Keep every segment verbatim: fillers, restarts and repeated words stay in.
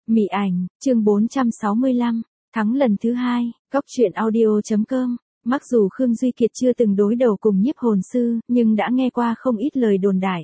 Mị ảnh, chương bốn trăm sáu mươi lăm, thắng lần thứ hai, góc truyện audio.com. Mặc dù Khương Duy Kiệt chưa từng đối đầu cùng nhiếp hồn sư, nhưng đã nghe qua không ít lời đồn đại.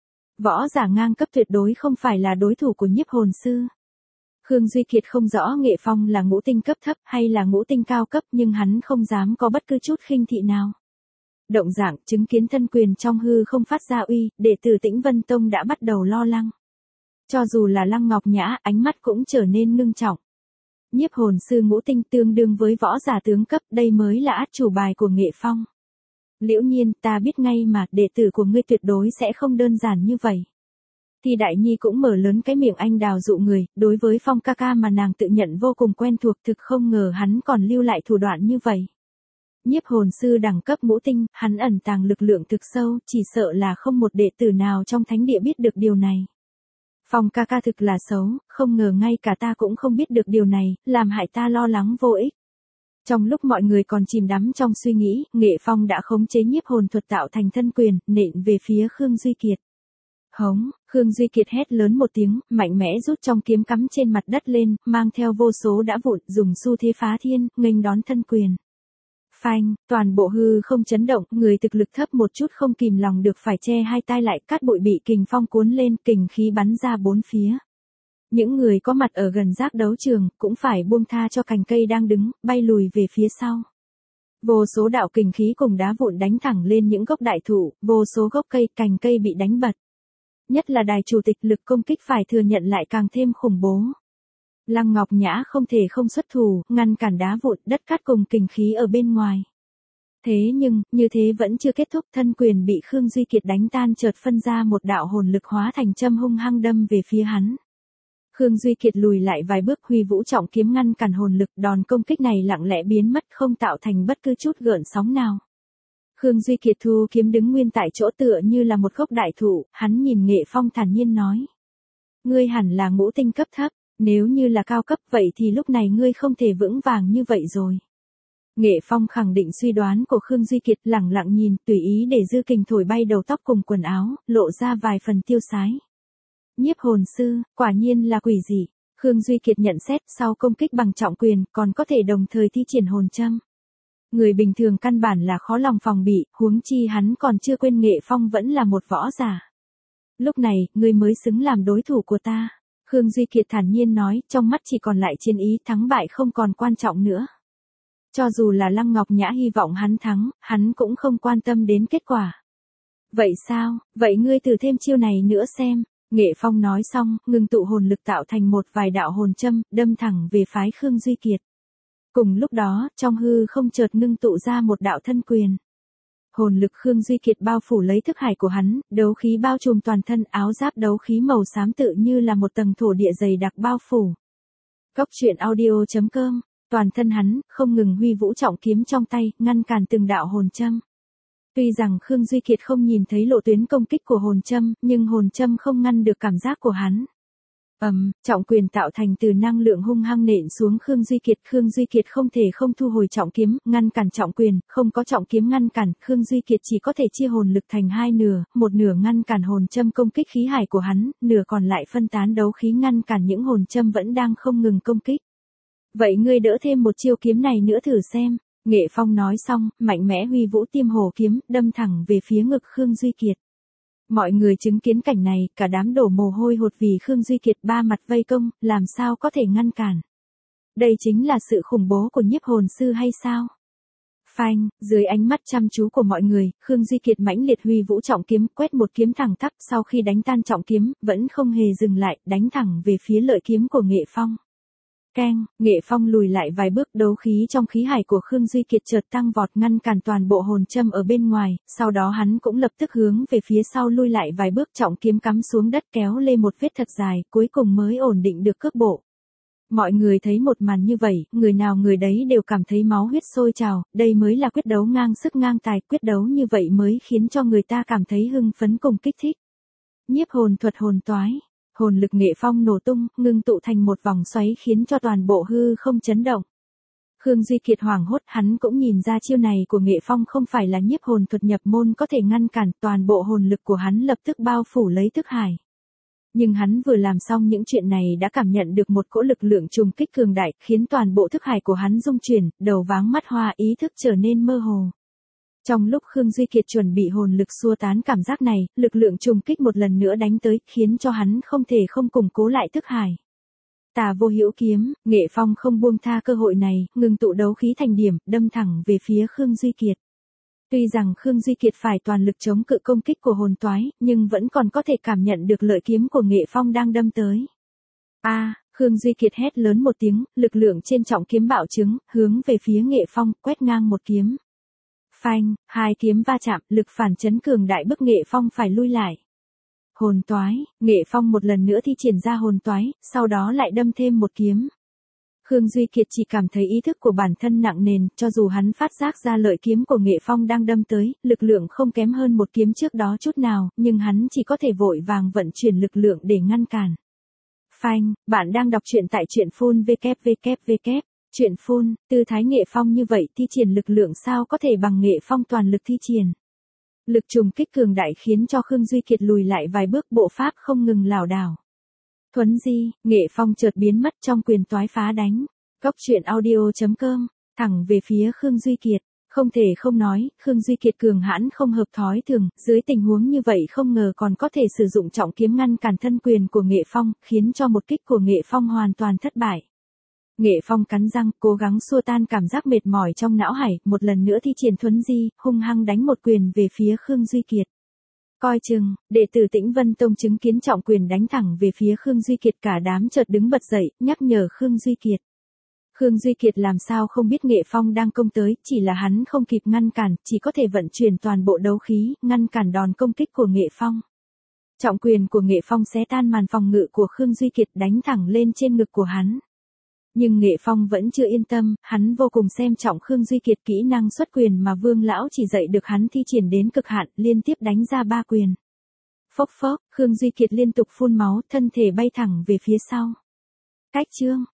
Võ giả ngang cấp tuyệt đối không phải là đối thủ của nhiếp hồn sư. Khương Duy Kiệt không rõ Nghệ Phong là ngũ tinh cấp thấp hay là ngũ tinh cao cấp, nhưng hắn không dám có bất cứ chút khinh thị nào. Động dạng chứng kiến thân quyền trong hư không phát ra uy, đệ tử Tĩnh Vân Tông đã bắt đầu lo lắng. Cho dù là Lăng Ngọc Nhã, ánh mắt cũng trở nên ngưng trọng. Nhiếp hồn sư ngũ tinh tương đương với võ giả tướng cấp, đây mới là át chủ bài của Nghệ Phong. Liễu Nhiên, ta biết ngay mà, đệ tử của ngươi tuyệt đối sẽ không đơn giản như vậy. Thì Đại Nhi cũng mở lớn cái miệng anh đào dụ người, đối với Phong ca ca mà nàng tự nhận vô cùng quen thuộc, thực không ngờ hắn còn lưu lại thủ đoạn như vậy. Nhiếp hồn sư đẳng cấp ngũ tinh, hắn ẩn tàng lực lượng thực sâu, chỉ sợ là không một đệ tử nào trong thánh địa biết được điều này. Phong ca ca thực là xấu, không ngờ ngay cả ta cũng không biết được điều này, làm hại ta lo lắng vô ích. Trong lúc mọi người còn chìm đắm trong suy nghĩ, Nghệ Phong đã khống chế nhiếp hồn thuật tạo thành thân quyền, nện về phía Khương Duy Kiệt. Hống, Khương Duy Kiệt hét lớn một tiếng, mạnh mẽ rút trong kiếm cắm trên mặt đất lên, mang theo vô số đá vụn, dùng xu thế phá thiên, nghênh đón thân quyền. Phanh, toàn bộ hư không chấn động, người thực lực thấp một chút không kìm lòng được phải che hai tai lại, cát bụi bị kình phong cuốn lên, kình khí bắn ra bốn phía. Những người có mặt ở gần giác đấu trường, cũng phải buông tha cho cành cây đang đứng, bay lùi về phía sau. Vô số đạo kình khí cùng đá vụn đánh thẳng lên những gốc đại thụ, vô số gốc cây, cành cây bị đánh bật. Nhất là đài chủ tịch, lực công kích phải thừa nhận lại càng thêm khủng bố. Lăng Ngọc Nhã không thể không xuất thủ, ngăn cản đá vụn, đất cát cùng kình khí ở bên ngoài. Thế nhưng, như thế vẫn chưa kết thúc, thân quyền bị Khương Duy Kiệt đánh tan, chợt phân ra một đạo hồn lực hóa thành châm hung hăng đâm về phía hắn. Khương Duy Kiệt lùi lại vài bước, huy vũ trọng kiếm ngăn cản hồn lực, đòn công kích này lặng lẽ biến mất, không tạo thành bất cứ chút gợn sóng nào. Khương Duy Kiệt thu kiếm đứng nguyên tại chỗ tựa như là một gốc đại thụ, hắn nhìn Nghệ Phong thản nhiên nói. Ngươi hẳn là ngũ tinh cấp thấp, nếu như là cao cấp vậy thì lúc này ngươi không thể vững vàng như vậy rồi. Nghệ Phong khẳng định suy đoán của Khương Duy Kiệt, lẳng lặng nhìn, tùy ý để dư kình thổi bay đầu tóc cùng quần áo, lộ ra vài phần tiêu sái. Nhiếp hồn sư, quả nhiên là quỷ dị. Khương Duy Kiệt nhận xét, sau công kích bằng trọng quyền, còn có thể đồng thời thi triển hồn châm. Người bình thường căn bản là khó lòng phòng bị, huống chi hắn còn chưa quên Nghệ Phong vẫn là một võ giả. Lúc này, ngươi mới xứng làm đối thủ của ta. Khương Duy Kiệt thản nhiên nói, trong mắt chỉ còn lại chiến ý, thắng bại không còn quan trọng nữa. Cho dù là Lăng Ngọc Nhã hy vọng hắn thắng, hắn cũng không quan tâm đến kết quả. Vậy sao, vậy ngươi thử thêm chiêu này nữa xem. Nghệ Phong nói xong, ngừng tụ hồn lực tạo thành một vài đạo hồn châm, đâm thẳng về phái Khương Duy Kiệt. Cùng lúc đó, trong hư không chợt ngưng tụ ra một đạo thân quyền. Hồn lực Khương Duy Kiệt bao phủ lấy thức hải của hắn, đấu khí bao trùm toàn thân, áo giáp đấu khí màu xám tự như là một tầng thổ địa dày đặc bao phủ. Góc truyện audio.com, toàn thân hắn, không ngừng huy vũ trọng kiếm trong tay, ngăn cản từng đạo hồn châm. Tuy rằng Khương Duy Kiệt không nhìn thấy lộ tuyến công kích của hồn châm, nhưng hồn châm không ngăn được cảm giác của hắn. Ầm, um, trọng quyền tạo thành từ năng lượng hung hăng nện xuống Khương Duy Kiệt, Khương Duy Kiệt không thể không thu hồi trọng kiếm, ngăn cản trọng quyền, không có trọng kiếm ngăn cản, Khương Duy Kiệt chỉ có thể chia hồn lực thành hai nửa, một nửa ngăn cản hồn châm công kích khí hải của hắn, nửa còn lại phân tán đấu khí ngăn cản những hồn châm vẫn đang không ngừng công kích. Vậy ngươi đỡ thêm một chiêu kiếm này nữa thử xem. Nghệ Phong nói xong, mạnh mẽ huy vũ tiêm hồ kiếm, đâm thẳng về phía ngực Khương Duy Kiệt. Mọi người chứng kiến cảnh này, cả đám đổ mồ hôi hột vì Khương Duy Kiệt ba mặt vây công, làm sao có thể ngăn cản. Đây chính là sự khủng bố của nhiếp hồn sư hay sao? Phanh, dưới ánh mắt chăm chú của mọi người, Khương Duy Kiệt mãnh liệt huy vũ trọng kiếm, quét một kiếm thẳng tắp, sau khi đánh tan trọng kiếm, vẫn không hề dừng lại, đánh thẳng về phía lợi kiếm của Nghệ Phong. Keng, Nghệ Phong lùi lại vài bước, đấu khí trong khí hải của Khương Duy Kiệt chợt tăng vọt ngăn cản toàn bộ hồn châm ở bên ngoài, sau đó hắn cũng lập tức hướng về phía sau lui lại vài bước, trọng kiếm cắm xuống đất kéo lê một vết thật dài, cuối cùng mới ổn định được cước bộ. Mọi người thấy một màn như vậy, người nào người đấy đều cảm thấy máu huyết sôi trào, đây mới là quyết đấu ngang sức ngang tài, quyết đấu như vậy mới khiến cho người ta cảm thấy hưng phấn cùng kích thích. Nhiếp hồn thuật hồn toái. Hồn lực Nghệ Phong nổ tung, ngưng tụ thành một vòng xoáy khiến cho toàn bộ hư không chấn động. Khương Duy Kiệt hoảng hốt, hắn cũng nhìn ra chiêu này của Nghệ Phong không phải là nhiếp hồn thuật nhập môn có thể ngăn cản, toàn bộ hồn lực của hắn lập tức bao phủ lấy thức hải. Nhưng hắn vừa làm xong những chuyện này đã cảm nhận được một cỗ lực lượng trùng kích cường đại, khiến toàn bộ thức hải của hắn rung chuyển, đầu váng mắt hoa, ý thức trở nên mơ hồ. Trong lúc Khương Duy Kiệt chuẩn bị hồn lực xua tán cảm giác này, lực lượng trùng kích một lần nữa đánh tới, khiến cho hắn không thể không củng cố lại thức hải. Tà Vô Hữu kiếm, Nghệ Phong không buông tha cơ hội này, ngừng tụ đấu khí thành điểm, đâm thẳng về phía Khương Duy Kiệt. Tuy rằng Khương Duy Kiệt phải toàn lực chống cự công kích của hồn toái, nhưng vẫn còn có thể cảm nhận được lợi kiếm của Nghệ Phong đang đâm tới. A, à, Khương Duy Kiệt hét lớn một tiếng, lực lượng trên trọng kiếm bạo trứng, hướng về phía Nghệ Phong, quét ngang một kiếm. Phanh, hai kiếm va chạm, lực phản chấn cường đại bức Nghệ Phong phải lui lại. Hồn toái, Nghệ Phong một lần nữa thi triển ra hồn toái, sau đó lại đâm thêm một kiếm. Khương Duy Kiệt chỉ cảm thấy ý thức của bản thân nặng nề, cho dù hắn phát giác ra lợi kiếm của Nghệ Phong đang đâm tới, lực lượng không kém hơn một kiếm trước đó chút nào, nhưng hắn chỉ có thể vội vàng vận chuyển lực lượng để ngăn cản. Phanh, bạn đang đọc truyện tại truyện phun vê kép vê kép vê kép. Truyện phun, tư thái Nghệ Phong như vậy thi triển lực lượng sao có thể bằng Nghệ Phong toàn lực thi triển. Lực trùng kích cường đại khiến cho Khương Duy Kiệt lùi lại vài bước, bộ pháp không ngừng lảo đảo. Thuấn di, Nghệ Phong chợt biến mất trong quyền toái phá đánh. Cốc truyện audio chấm com, thẳng về phía Khương Duy Kiệt. Không thể không nói, Khương Duy Kiệt cường hãn không hợp thói thường, dưới tình huống như vậy không ngờ còn có thể sử dụng trọng kiếm ngăn cản thân quyền của Nghệ Phong, khiến cho một kích của Nghệ Phong hoàn toàn thất bại. Nghệ Phong cắn răng, cố gắng xua tan cảm giác mệt mỏi trong não hải, một lần nữa thi triển thuấn di, hung hăng đánh một quyền về phía Khương Duy Kiệt. Coi chừng, đệ tử Tĩnh Vân Tông chứng kiến trọng quyền đánh thẳng về phía Khương Duy Kiệt, cả đám chợt đứng bật dậy, nhắc nhở Khương Duy Kiệt. Khương Duy Kiệt làm sao không biết Nghệ Phong đang công tới, chỉ là hắn không kịp ngăn cản, chỉ có thể vận chuyển toàn bộ đấu khí, ngăn cản đòn công kích của Nghệ Phong. Trọng quyền của Nghệ Phong xé tan màn phòng ngự của Khương Duy Kiệt, đánh thẳng lên trên ngực của hắn. Nhưng Nghệ Phong vẫn chưa yên tâm, hắn vô cùng xem trọng Khương Duy Kiệt, kỹ năng xuất quyền mà Vương lão chỉ dạy được hắn thi triển đến cực hạn, liên tiếp đánh ra ba quyền. Phốc phốc, Khương Duy Kiệt liên tục phun máu, thân thể bay thẳng về phía sau. Cách chương